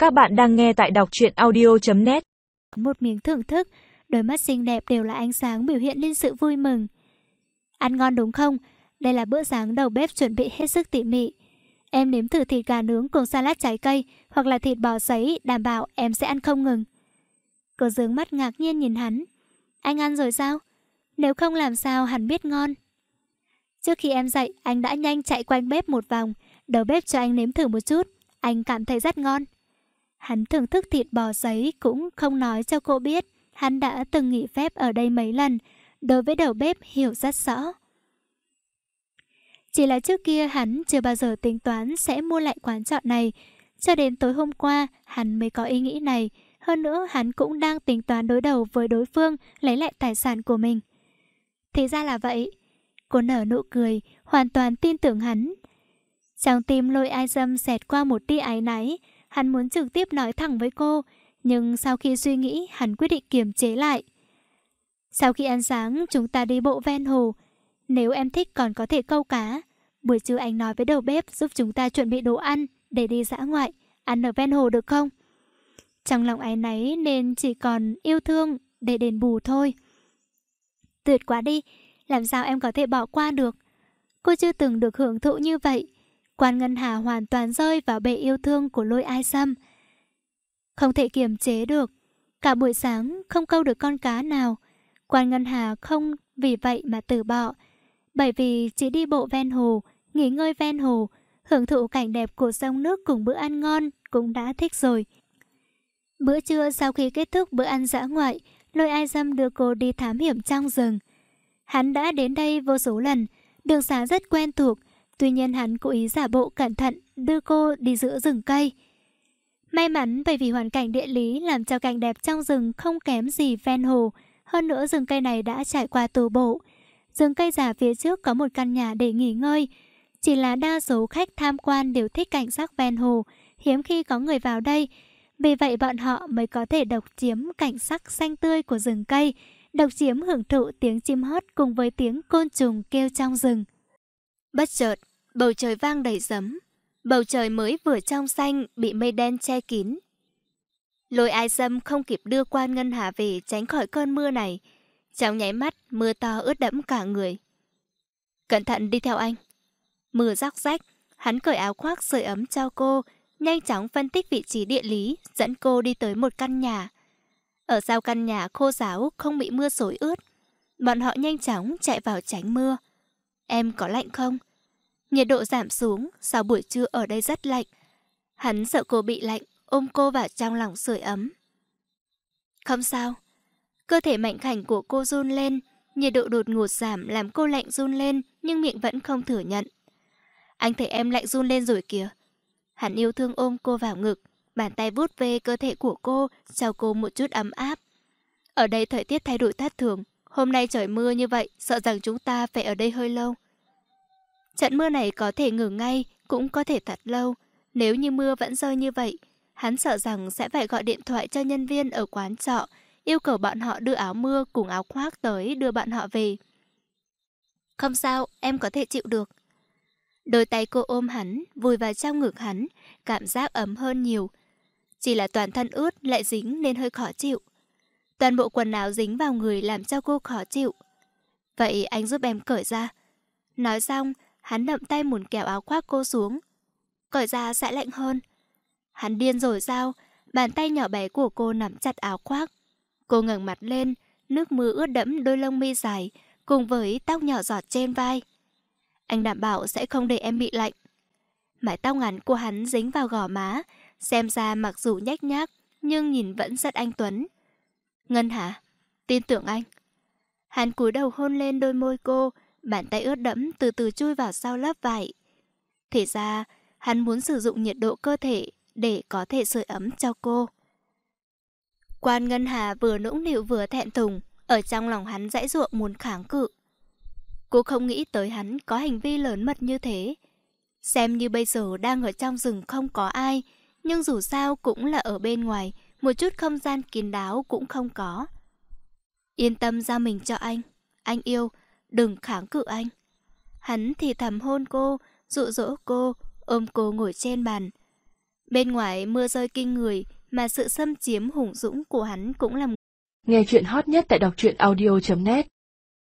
Các bạn đang nghe tại đọc truyện audio.net. Một miếng thưởng thức, đôi mắt xinh đẹp đều là ánh sáng biểu hiện lên sự vui mừng. Ăn ngon đúng không? Đây là bữa sáng đầu bếp chuẩn bị hết sức tỉ mỉ. Em nếm thử thịt gà nướng cùng salad trái cây hoặc là thịt bò sấy, đảm bảo em sẽ ăn không ngừng. Cô dương mắt ngạc nhiên nhìn hắn. Anh ăn rồi sao? Nếu không làm sao hắn biết ngon? Trước khi em dậy, anh đã nhanh chạy quanh bếp một vòng. Đầu bếp cho anh nếm thử một chút. Anh cảm thấy rất ngon. Hắn thưởng thức thịt bò sấy cũng không nói cho cô biết. Hắn đã từng nghỉ phép ở đây mấy lần. Đối với đầu bếp hiểu rất rõ. Chỉ là trước kia hắn chưa bao giờ tính toán sẽ mua lại quán trọ này. Cho đến tối hôm qua hắn mới có ý nghĩ này. Hơn nữa hắn cũng đang tính toán đối đầu với đối phương, lấy lại tài sản của mình. Thì ra là vậy. Cô nở nụ cười, hoàn toàn tin tưởng hắn. Trong tim Lôi Ai Dâm xẹt qua một tia áy náy. Hắn muốn trực tiếp nói thẳng với cô, nhưng sau khi suy nghĩ hắn quyết định kiềm chế lại. Sau khi ăn sáng chúng ta đi bộ ven hồ. Nếu em thích còn có thể câu cá. Buổi trưa anh nói với đầu bếp giúp chúng ta chuẩn bị đồ ăn để đi dã ngoại, ăn ở ven hồ được không? Trong lòng áy náy nên chỉ còn yêu thương để đền bù thôi. Tuyệt quá đi, làm sao em có thể bỏ qua được? Cô chưa từng được hưởng thụ như vậy. Quan Ngân Hà hoàn toàn rơi vào bể yêu thương của Lôi Ai Dâm. Không thể kiềm chế được. Cả buổi sáng không câu được con cá nào. Quan Ngân Hà không vì vậy mà từ bỏ. Bởi vì chỉ đi bộ ven hồ, nghỉ ngơi ven hồ, hưởng thụ cảnh đẹp của sông nước cùng bữa ăn ngon cũng đã thích rồi. Bữa trưa sau khi kết thúc bữa ăn dã ngoại, Lôi Ai Dâm đưa cô đi thám hiểm trong rừng. Hắn đã đến đây vô số lần, đường xá rất quen thuộc. Tuy nhiên hắn cố ý giả bộ cẩn thận đưa cô đi giữa rừng cây. May mắn bởi vì hoàn cảnh địa lý làm cho cảnh đẹp trong rừng không kém gì ven hồ. Hơn nữa rừng cây này đã trải qua tu bổ. Rừng cây già phía trước có một căn nhà để nghỉ ngơi. Chỉ là đa số khách tham quan đều thích cảnh sắc ven hồ, hiếm khi có người vào đây. Vì vậy bọn họ mới có thể độc chiếm cảnh sắc xanh tươi của rừng cây, độc chiếm hưởng thụ tiếng chim hót cùng với tiếng côn trùng kêu trong rừng. Bất chợt, bầu trời vang đầy sấm. Bầu trời mới vừa trong xanh bị mây đen che kín. Lôi Ai Dâm không kịp đưa Quan Ngân Hà về tránh khỏi cơn mưa này. Trong nháy mắt, mưa to ướt đẫm cả người. Cẩn thận đi theo anh. Mưa róc rách, hắn cởi áo khoác sưởi ấm cho cô, nhanh chóng phân tích vị trí địa lý, dẫn cô đi tới một căn nhà. Ở sau căn nhà khô ráo, không bị mưa xối ướt. Bọn họ nhanh chóng chạy vào tránh mưa. Em có lạnh không? Nhiệt độ giảm xuống, sau buổi trưa ở đây rất lạnh. Hắn sợ cô bị lạnh, ôm cô vào trong lòng sưởi ấm. Không sao. Cơ thể mạnh khảnh của cô run lên, nhiệt độ đột ngột giảm làm cô lạnh run lên, nhưng miệng vẫn không thừa nhận. Anh thấy em lạnh run lên rồi kìa. Hắn yêu thương ôm cô vào ngực, bàn tay vuốt về cơ thể của cô, cho cô một chút ấm áp. Ở đây thời tiết thay đổi thất thường, hôm nay trời mưa như vậy, sợ rằng chúng ta phải ở đây hơi lâu. Trận mưa này có thể ngừng ngay, cũng có thể thật lâu. Nếu như mưa vẫn rơi như vậy, hắn sợ rằng sẽ phải gọi điện thoại cho nhân viên ở quán trọ, yêu cầu bọn họ đưa áo mưa cùng áo khoác tới đưa bọn họ về. Không sao, em có thể chịu được. Đôi tay cô ôm hắn, vùi vào trong ngực hắn, cảm giác ấm hơn nhiều. Chỉ là toàn thân ướt lại dính nên hơi khó chịu. Toàn bộ quần áo dính vào người làm cho cô khó chịu. Vậy anh giúp em cởi ra. Nói xong, hắn đậm tay muốn kéo áo khoác cô xuống. Cởi ra sẽ lạnh hơn. Hắn điên rồi sao? Bàn tay nhỏ bé của cô nắm chặt áo khoác. Cô ngẩng mặt lên, nước mưa ướt đẫm đôi lông mi dài, cùng với tóc nhỏ giọt trên vai. Anh đảm bảo sẽ không để em bị lạnh. Mái tóc ngắn của hắn dính vào gò má, xem ra mặc dù nhếch nhác, nhưng nhìn vẫn rất anh tuấn. Ngân Hà, tin tưởng anh. Hắn cúi đầu hôn lên đôi môi cô, bàn tay ướt đẫm từ từ chui vào sau lớp vải. Thì ra, hắn muốn sử dụng nhiệt độ cơ thể để có thể sưởi ấm cho cô. Quan Ngân Hà vừa nũng nịu vừa thẹn thùng, ở trong lòng hắn giãy giụa muốn kháng cự. Cô không nghĩ tới hắn có hành vi lớn mật như thế. Xem như bây giờ đang ở trong rừng không có ai, nhưng dù sao cũng là ở bên ngoài, một chút không gian kín đáo cũng không có. Yên tâm giao mình cho anh yêu, đừng kháng cự anh. Hắn thì thầm hôn cô, dụ dỗ cô, ôm cô ngồi trên bàn. Bên ngoài mưa rơi kinh người, mà sự xâm chiếm hùng dũng của hắn cũng làm. Nghe chuyện hot nhất tại đọc truyện audio.net